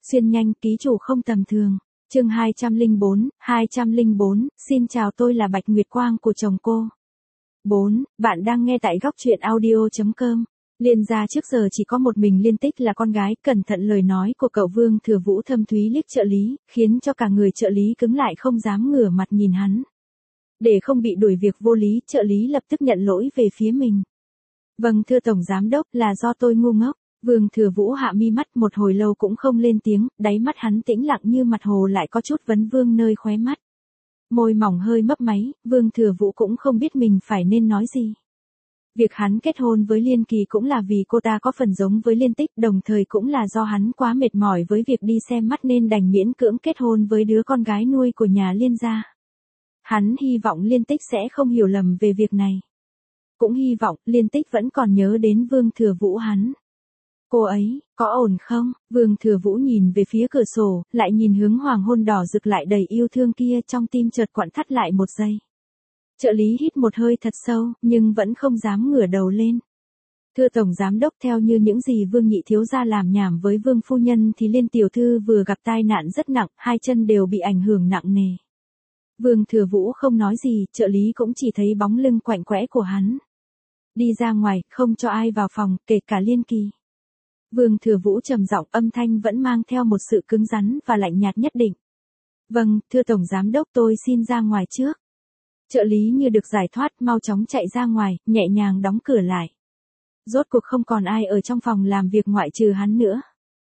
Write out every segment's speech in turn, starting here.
Xuyên nhanh, ký chủ không tầm thường. Chương 204, xin chào tôi là Bạch Nguyệt Quang của chồng cô. 4. Bạn đang nghe tại góc truyện audio.com. Liên gia trước giờ chỉ có một mình Liên Tích là con gái, cẩn thận lời nói của cậu Vương Thừa Vũ thâm thúy liếc trợ lý, khiến cho cả người trợ lý cứng lại không dám ngửa mặt nhìn hắn. Để không bị đuổi việc vô lý, trợ lý lập tức nhận lỗi về phía mình. Vâng thưa Tổng Giám Đốc, là do tôi ngu ngốc. Vương Thừa Vũ hạ mi mắt một hồi lâu cũng không lên tiếng, đáy mắt hắn tĩnh lặng như mặt hồ lại có chút vấn vương nơi khóe mắt. Môi mỏng hơi mấp máy, Vương Thừa Vũ cũng không biết mình phải nên nói gì. Việc hắn kết hôn với Liên Kỳ cũng là vì cô ta có phần giống với Liên Tích, đồng thời cũng là do hắn quá mệt mỏi với việc đi xem mắt nên đành miễn cưỡng kết hôn với đứa con gái nuôi của nhà Liên gia. Hắn hy vọng Liên Tích sẽ không hiểu lầm về việc này. Cũng hy vọng Liên Tích vẫn còn nhớ đến Vương Thừa Vũ hắn. Cô ấy, có ổn không? Vương Thừa Vũ nhìn về phía cửa sổ, lại nhìn hướng hoàng hôn đỏ rực lại đầy yêu thương kia, trong tim chợt quặn thắt lại một giây. Trợ lý hít một hơi thật sâu, nhưng vẫn không dám ngửa đầu lên. Thưa Tổng Giám Đốc, theo như những gì Vương Nhị Thiếu gia làm nhảm với Vương Phu Nhân thì Liên Tiểu Thư vừa gặp tai nạn rất nặng, hai chân đều bị ảnh hưởng nặng nề. Vương Thừa Vũ không nói gì, trợ lý cũng chỉ thấy bóng lưng quạnh quẽ của hắn. Đi ra ngoài, không cho ai vào phòng, kể cả Liên Kỳ. Vương Thừa Vũ trầm giọng, âm thanh vẫn mang theo một sự cứng rắn và lạnh nhạt nhất định. Vâng, thưa Tổng Giám Đốc, tôi xin ra ngoài trước. Trợ lý như được giải thoát, mau chóng chạy ra ngoài, nhẹ nhàng đóng cửa lại. Rốt cuộc không còn ai ở trong phòng làm việc ngoại trừ hắn nữa.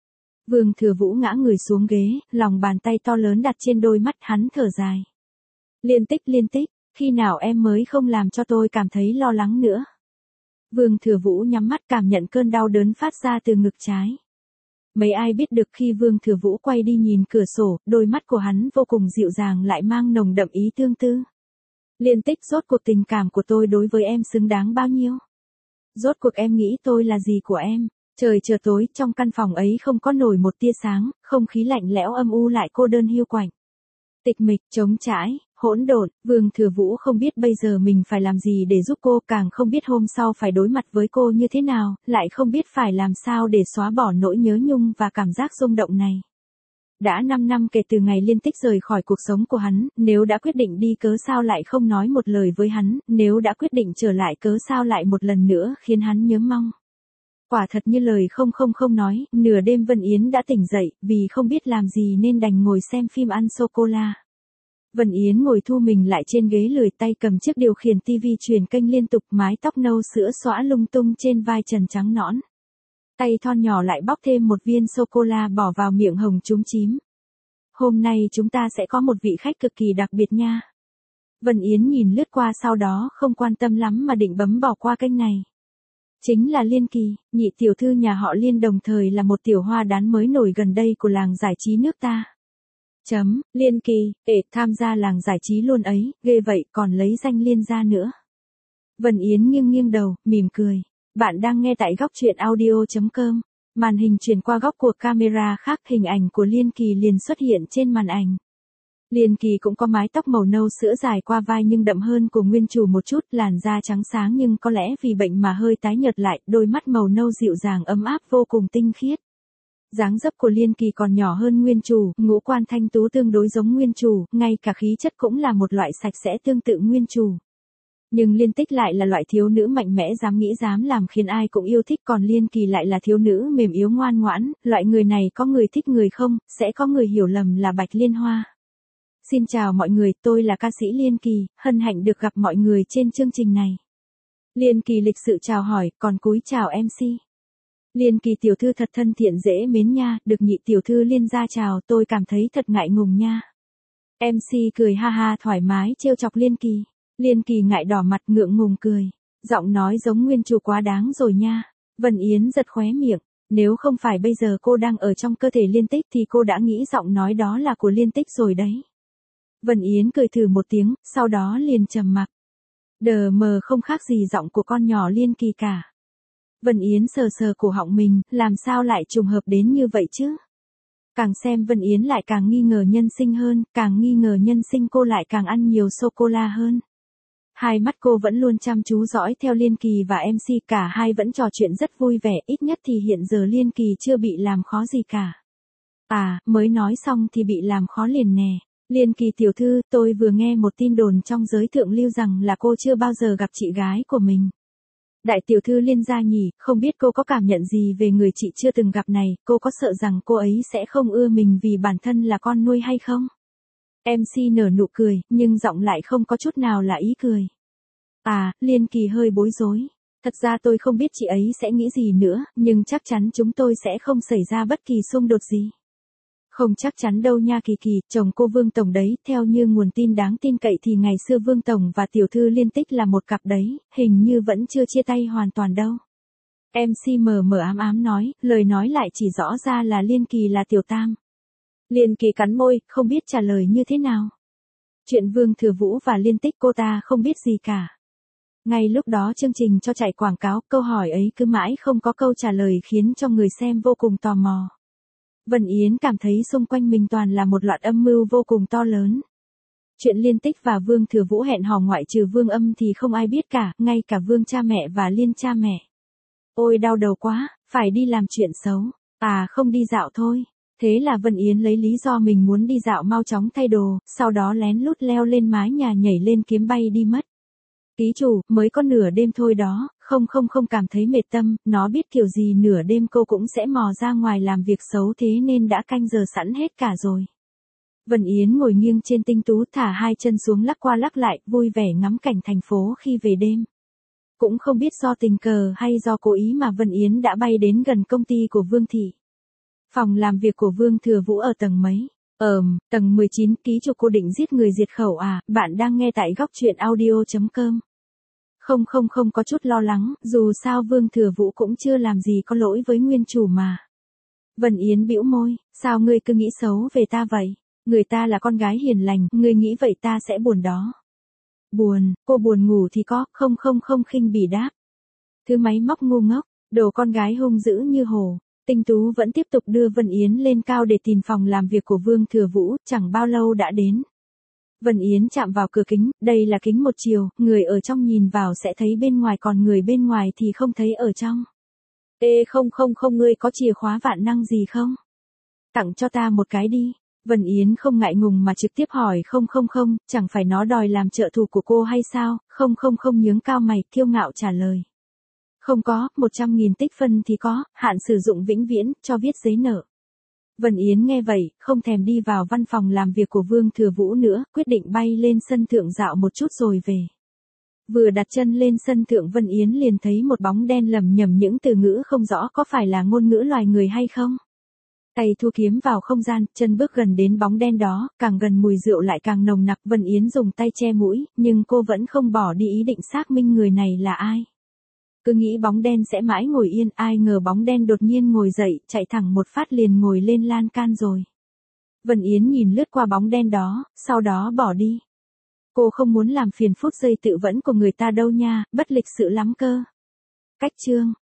Vương Thừa Vũ ngã người xuống ghế, lòng bàn tay to lớn đặt trên đôi mắt, hắn thở dài. Liên Tích, khi nào em mới không làm cho tôi cảm thấy lo lắng nữa. Vương Thừa Vũ nhắm mắt cảm nhận cơn đau đớn phát ra từ ngực trái. Mấy ai biết được khi Vương Thừa Vũ quay đi nhìn cửa sổ, đôi mắt của hắn vô cùng dịu dàng lại mang nồng đậm ý thương tư. Liên Tích, rốt cuộc tình cảm của tôi đối với em xứng đáng bao nhiêu? Rốt cuộc em nghĩ tôi là gì của em? Trời chợt tối, trong căn phòng ấy không có nổi một tia sáng, không khí lạnh lẽo âm u lại cô đơn hiu quạnh. Tịch mịch, trống trải, hỗn độn. Vương Thừa Vũ không biết bây giờ mình phải làm gì để giúp cô, càng không biết hôm sau phải đối mặt với cô như thế nào, lại không biết phải làm sao để xóa bỏ nỗi nhớ nhung và cảm giác rung động này. Đã 5 năm kể từ ngày Liên Tích rời khỏi cuộc sống của hắn, nếu đã quyết định đi cớ sao lại không nói một lời với hắn, nếu đã quyết định trở lại cớ sao lại một lần nữa khiến hắn nhớ mong. Quả thật như lời không nói, nửa đêm Vân Yến đã tỉnh dậy, vì không biết làm gì nên đành ngồi xem phim ăn sô-cô-la. Vân Yến ngồi thu mình lại trên ghế lười, tay cầm chiếc điều khiển tivi truyền kênh liên tục, mái tóc nâu sữa xõa lung tung trên vai trần trắng nõn. Tay thon nhỏ lại bóc thêm một viên sô-cô-la bỏ vào miệng hồng chúm chím. Hôm nay chúng ta sẽ có một vị khách cực kỳ đặc biệt nha. Vân Yến nhìn lướt qua sau đó không quan tâm lắm mà định bấm bỏ qua kênh này. Chính là Liên Kỳ, nhị tiểu thư nhà họ Liên, đồng thời là một tiểu hoa đán mới nổi gần đây của làng giải trí nước ta. Liên Kỳ, tham gia làng giải trí luôn ấy, ghê vậy, còn lấy danh Liên gia nữa. Vân Yến nghiêng đầu, mỉm cười. Bạn đang nghe tại góc truyện audio.com. Màn hình chuyển qua góc của camera khác, hình ảnh của Liên Kỳ liền xuất hiện trên màn ảnh. Liên Kỳ cũng có mái tóc màu nâu sữa dài qua vai nhưng đậm hơn của nguyên chủ một chút, làn da trắng sáng nhưng có lẽ vì bệnh mà hơi tái nhợt lại, đôi mắt màu nâu dịu dàng ấm áp vô cùng tinh khiết. Dáng dấp của Liên Kỳ còn nhỏ hơn nguyên chủ, ngũ quan thanh tú tương đối giống nguyên chủ, ngay cả khí chất cũng là một loại sạch sẽ tương tự nguyên chủ. Nhưng Liên Tích lại là loại thiếu nữ mạnh mẽ dám nghĩ dám làm khiến ai cũng yêu thích, còn Liên Kỳ lại là thiếu nữ mềm yếu ngoan ngoãn, loại người này có người thích người không, sẽ có người hiểu lầm là Bạch Liên Hoa. Xin chào mọi người, tôi là ca sĩ Liên Kỳ, hân hạnh được gặp mọi người trên chương trình này. Liên Kỳ lịch sự chào hỏi, còn cúi chào MC. Liên Kỳ tiểu thư thật thân thiện dễ mến nha, được nhị tiểu thư Liên gia chào, tôi cảm thấy thật ngại ngùng nha. MC cười ha ha thoải mái trêu chọc Liên Kỳ. Liên Kỳ ngại đỏ mặt ngượng ngùng cười. Giọng nói giống nguyên chủ quá đáng rồi nha. Vân Yến giật khóe miệng. Nếu không phải bây giờ cô đang ở trong cơ thể Liên Tích thì cô đã nghĩ giọng nói đó là của Liên Tích rồi đấy. Vân Yến cười thử một tiếng, sau đó liền trầm mặc. Đờ mờ không khác gì giọng của con nhỏ Liên Kỳ cả. Vân Yến sờ cổ họng mình, làm sao lại trùng hợp đến như vậy chứ? Càng xem Vân Yến lại càng nghi ngờ nhân sinh hơn, càng nghi ngờ nhân sinh cô lại càng ăn nhiều sô-cô-la hơn. Hai mắt cô vẫn luôn chăm chú dõi theo Liên Kỳ và MC, cả hai vẫn trò chuyện rất vui vẻ, ít nhất thì hiện giờ Liên Kỳ chưa bị làm khó gì cả. À, mới nói xong thì bị làm khó liền nè. Liên Kỳ tiểu thư, tôi vừa nghe một tin đồn trong giới thượng lưu rằng là cô chưa bao giờ gặp chị gái của mình. Đại tiểu thư Liên gia nhỉ, không biết cô có cảm nhận gì về người chị chưa từng gặp này, cô có sợ rằng cô ấy sẽ không ưa mình vì bản thân là con nuôi hay không? MC nở nụ cười, nhưng giọng lại không có chút nào là ý cười. À, Liên Kỳ hơi bối rối. Thật ra tôi không biết chị ấy sẽ nghĩ gì nữa, nhưng chắc chắn chúng tôi sẽ không xảy ra bất kỳ xung đột gì. Không chắc chắn đâu nha Kỳ Kỳ, chồng cô Vương Tổng đấy, theo như nguồn tin đáng tin cậy thì ngày xưa Vương Tổng và tiểu thư Liên Tích là một cặp đấy, hình như vẫn chưa chia tay hoàn toàn đâu. MC mờ mờ ám ám nói, lời nói lại chỉ rõ ra là Liên Kỳ là tiểu tam. Liên Kỳ cắn môi, không biết trả lời như thế nào. Chuyện Vương Thừa Vũ và Liên Tích cô ta không biết gì cả. Ngay lúc đó chương trình cho chạy quảng cáo, câu hỏi ấy cứ mãi không có câu trả lời khiến cho người xem vô cùng tò mò. Vân Yến cảm thấy xung quanh mình toàn là một loạt âm mưu vô cùng to lớn. Chuyện Liên Tích và Vương Thừa Vũ hẹn hò ngoại trừ Vương Âm thì không ai biết cả, ngay cả Vương cha mẹ và Liên cha mẹ. Ôi đau đầu quá, phải đi làm chuyện xấu. À không đi dạo thôi. Thế là Vân Yến lấy lý do mình muốn đi dạo mau chóng thay đồ, sau đó lén lút leo lên mái nhà nhảy lên kiếm bay đi mất. Ký chủ, mới có nửa đêm thôi đó, không cảm thấy mệt tâm, nó biết kiểu gì nửa đêm cô cũng sẽ mò ra ngoài làm việc xấu thế nên đã canh giờ sẵn hết cả rồi. Vân Yến ngồi nghiêng trên tinh tú thả hai chân xuống lắc qua lắc lại, vui vẻ ngắm cảnh thành phố khi về đêm. Cũng không biết do tình cờ hay do cố ý mà Vân Yến đã bay đến gần công ty của Vương Thị. Phòng làm việc của Vương Thừa Vũ ở tầng mấy? Tầng 19, ký chủ cô định giết người diệt khẩu à, bạn đang nghe tại góc truyện audio.com. Không có chút lo lắng, dù sao Vương Thừa Vũ cũng chưa làm gì có lỗi với nguyên chủ mà. Vân Yến bĩu môi, sao ngươi cứ nghĩ xấu về ta vậy? Người ta là con gái hiền lành, ngươi nghĩ vậy ta sẽ buồn đó. Buồn, cô buồn ngủ thì có, không khinh bỉ đáp. Thứ máy móc ngu ngốc, đồ con gái hung dữ như hổ. Tinh Tú vẫn tiếp tục đưa Vân Yến lên cao để tìm phòng làm việc của Vương Thừa Vũ, chẳng bao lâu đã đến. Vân Yến chạm vào cửa kính, đây là kính một chiều, người ở trong nhìn vào sẽ thấy bên ngoài còn người bên ngoài thì không thấy ở trong. Ê không ngươi có chìa khóa vạn năng gì không? Tặng cho ta một cái đi. Vân Yến không ngại ngùng mà trực tiếp hỏi không, chẳng phải nó đòi làm trợ thủ của cô hay sao? Không nhướng cao mày, kiêu ngạo trả lời. Không có, 100.000 tích phân thì có, hạn sử dụng vĩnh viễn, cho viết giấy nợ. Vân Yến nghe vậy, không thèm đi vào văn phòng làm việc của Vương Thừa Vũ nữa, quyết định bay lên sân thượng dạo một chút rồi về. Vừa đặt chân lên sân thượng Vân Yến liền thấy một bóng đen lẩm nhẩm những từ ngữ không rõ có phải là ngôn ngữ loài người hay không. Tay thu kiếm vào không gian, chân bước gần đến bóng đen đó, càng gần mùi rượu lại càng nồng nặc. Vân Yến dùng tay che mũi, nhưng cô vẫn không bỏ đi ý định xác minh người này là ai. Cứ nghĩ bóng đen sẽ mãi ngồi yên, ai ngờ bóng đen đột nhiên ngồi dậy, chạy thẳng một phát liền ngồi lên lan can rồi. Vân Yến nhìn lướt qua bóng đen đó, sau đó bỏ đi. Cô không muốn làm phiền phút giây tự vẫn của người ta đâu nha, bất lịch sự lắm cơ. Cách chương